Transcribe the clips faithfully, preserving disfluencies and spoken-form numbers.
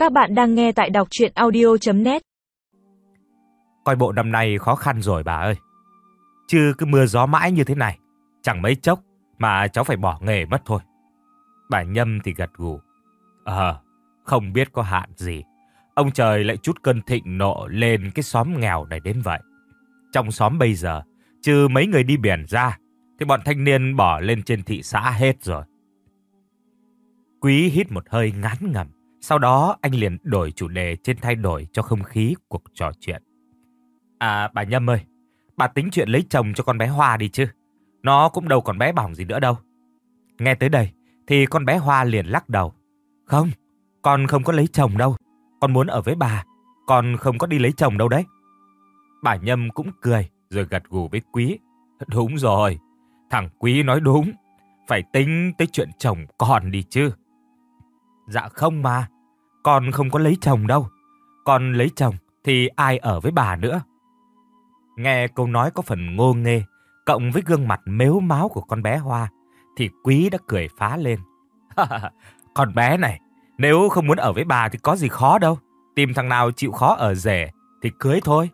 Các bạn đang nghe tại đọc truyện audio chấm net. Coi bộ năm nay khó khăn rồi bà ơi. Chứ cứ mưa gió mãi như thế này, chẳng mấy chốc mà cháu phải bỏ nghề mất thôi. Bà Nhâm thì gật gù. Ờ, không biết có hạn gì, ông trời lại chút cơn thịnh nộ lên cái xóm nghèo này đến vậy. Trong xóm bây giờ, trừ mấy người đi biển ra, thì bọn thanh niên bỏ lên trên thị xã hết rồi. Quý hít một hơi ngán ngẩm. Sau đó anh liền đổi chủ đề trên thay đổi cho không khí cuộc trò chuyện. À bà Nhâm ơi, bà tính chuyện lấy chồng cho con bé Hoa đi chứ. Nó cũng đâu còn bé bỏng gì nữa đâu. Nghe tới đây thì con bé Hoa liền lắc đầu. Không, con không có lấy chồng đâu. Con muốn ở với bà, con không có đi lấy chồng đâu đấy. Bà Nhâm cũng cười rồi gật gù với Quý. Đúng rồi, thằng Quý nói đúng. Phải tính tới chuyện chồng con đi chứ. Dạ không mà, con không có lấy chồng đâu. Con lấy chồng thì ai ở với bà nữa. Nghe câu nói có phần ngô nghê, cộng với gương mặt mếu máo của con bé Hoa, thì Quý đã cười phá lên. Con bé này, nếu không muốn ở với bà thì có gì khó đâu. Tìm thằng nào chịu khó ở rể thì cưới thôi.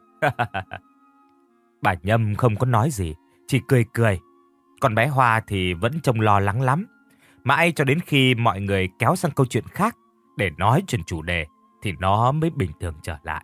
Bà Nhâm không có nói gì, chỉ cười cười. Con bé Hoa thì vẫn trông lo lắng lắm. Mãi cho đến khi mọi người kéo sang câu chuyện khác để nói chuyện chủ đề thì nó mới bình thường trở lại.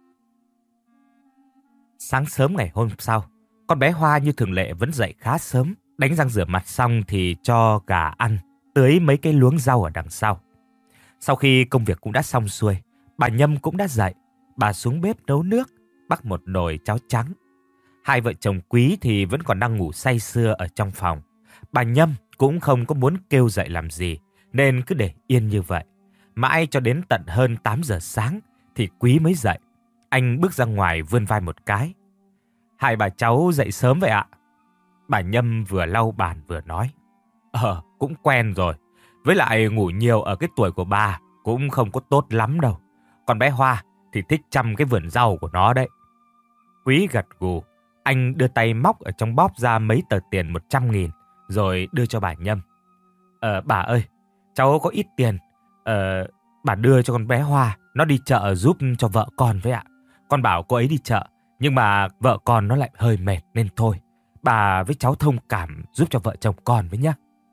Sáng sớm ngày hôm sau, con bé Hoa như thường lệ vẫn dậy khá sớm. Đánh răng rửa mặt xong thì cho gà ăn, tưới mấy cái luống rau ở đằng sau. Sau khi công việc cũng đã xong xuôi, bà Nhâm cũng đã dậy. Bà xuống bếp nấu nước, bắc một nồi cháo trắng. Hai vợ chồng Quý thì vẫn còn đang ngủ say sưa ở trong phòng. Bà Nhâm cũng không có muốn kêu dậy làm gì, nên cứ để yên như vậy. Mãi cho đến tận hơn tám giờ sáng thì Quý mới dậy. Anh bước ra ngoài vươn vai một cái. Hai bà cháu dậy sớm vậy ạ? Bà Nhâm vừa lau bàn vừa nói. Ờ, cũng quen rồi. Với lại ngủ nhiều ở cái tuổi của bà cũng không có tốt lắm đâu. Còn bé Hoa thì thích chăm cái vườn rau của nó đấy. Quý gật gù. Anh đưa tay móc ở trong bóp ra mấy tờ tiền một trăm nghìn, rồi đưa cho bà Nhâm. Ờ, bà ơi, cháu có ít tiền. Ờ, bà đưa cho con bé Hoa, nó đi chợ giúp cho vợ con với ạ. Con bảo cô ấy đi chợ, nhưng mà vợ con nó lại hơi mệt nên thôi. Bà với cháu thông cảm giúp cho vợ chồng con với nhá.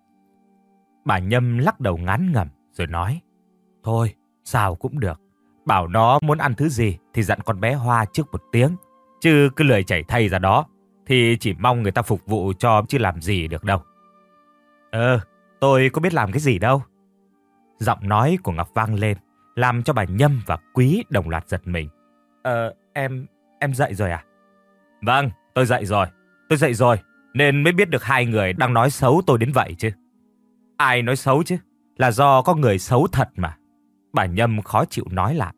Bà Nhâm lắc đầu ngán ngẩm rồi nói. Thôi, sao cũng được. Bảo nó muốn ăn thứ gì thì dặn con bé Hoa trước một tiếng. Chứ cứ lười chảy thay ra đó thì chỉ mong người ta phục vụ cho chứ làm gì được đâu. Ờ, tôi có biết làm cái gì đâu. Giọng nói của Ngọc vang lên, làm cho bà Nhâm và Quý đồng loạt giật mình. Ờ, em, em dậy rồi à? Vâng, tôi dậy rồi. Tôi dậy rồi, nên mới biết được hai người đang nói xấu tôi đến vậy chứ. Ai nói xấu chứ? Là do có người xấu thật mà. Bà Nhâm khó chịu nói lại.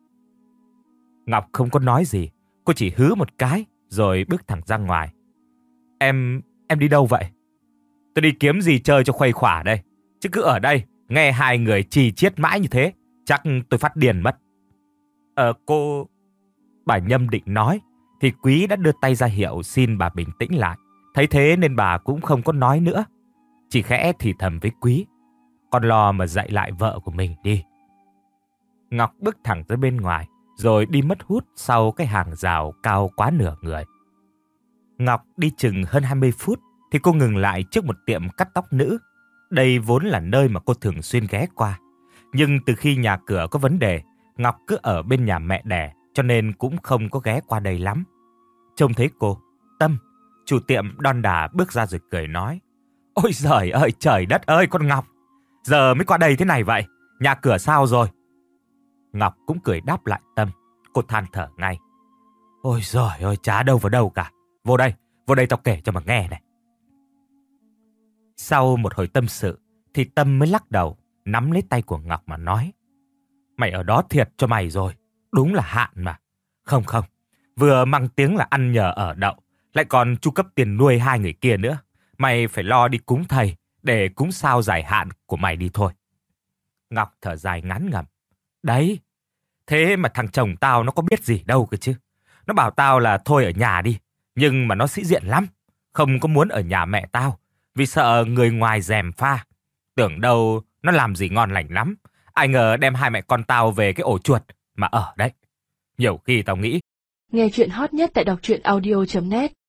Ngọc không có nói gì. Cô chỉ hứ một cái rồi bước thẳng ra ngoài. Em, em đi đâu vậy? Tôi đi kiếm gì chơi cho khuây khỏa đây. Chứ cứ ở đây nghe hai người chì chiết mãi như thế, chắc tôi phát điên mất. Ờ, cô... Bà Nhâm định nói thì Quý đã đưa tay ra hiệu xin bà bình tĩnh lại. Thấy thế nên bà cũng không có nói nữa, chỉ khẽ thì thầm với Quý. Con lo mà dạy lại vợ của mình đi. Ngọc bước thẳng tới bên ngoài, rồi đi mất hút sau cái hàng rào cao quá nửa người. Ngọc đi chừng hơn hai mươi phút thì cô ngừng lại trước một tiệm cắt tóc nữ. Đây vốn là nơi mà cô thường xuyên ghé qua. Nhưng từ khi nhà cửa có vấn đề, Ngọc cứ ở bên nhà mẹ đẻ, cho nên cũng không có ghé qua đây lắm. Trông thấy cô, Tâm, chủ tiệm đon đả bước ra rồi cười nói. Ôi giời ơi, trời đất ơi con Ngọc, giờ mới qua đây thế này vậy, nhà cửa sao rồi? Ngọc cũng cười đáp lại Tâm. Cô than thở ngay. Ôi giời ơi, chả đâu vào đâu cả. Vô đây, vô đây tao kể cho mà nghe này. Sau một hồi tâm sự thì Tâm mới lắc đầu, nắm lấy tay của Ngọc mà nói. Mày ở đó thiệt cho mày rồi, đúng là hạn mà. Không không, vừa mang tiếng là ăn nhờ ở đậu, lại còn chu cấp tiền nuôi hai người kia nữa. Mày phải lo đi cúng thầy để cúng sao giải hạn của mày đi thôi. Ngọc thở dài ngán ngẩm. Đấy, thế mà thằng chồng tao nó có biết gì đâu cơ chứ. Nó bảo tao là thôi ở nhà đi, nhưng mà nó sĩ diện lắm, không có muốn ở nhà mẹ tao, vì sợ người ngoài gièm pha. Tưởng đâu nó làm gì ngon lành lắm, Ai ngờ đem hai mẹ con tao về cái ổ chuột mà ở đấy. Nhiều khi tao nghĩ. Nghe chuyện hot nhất tại đọc truyện audio chấm net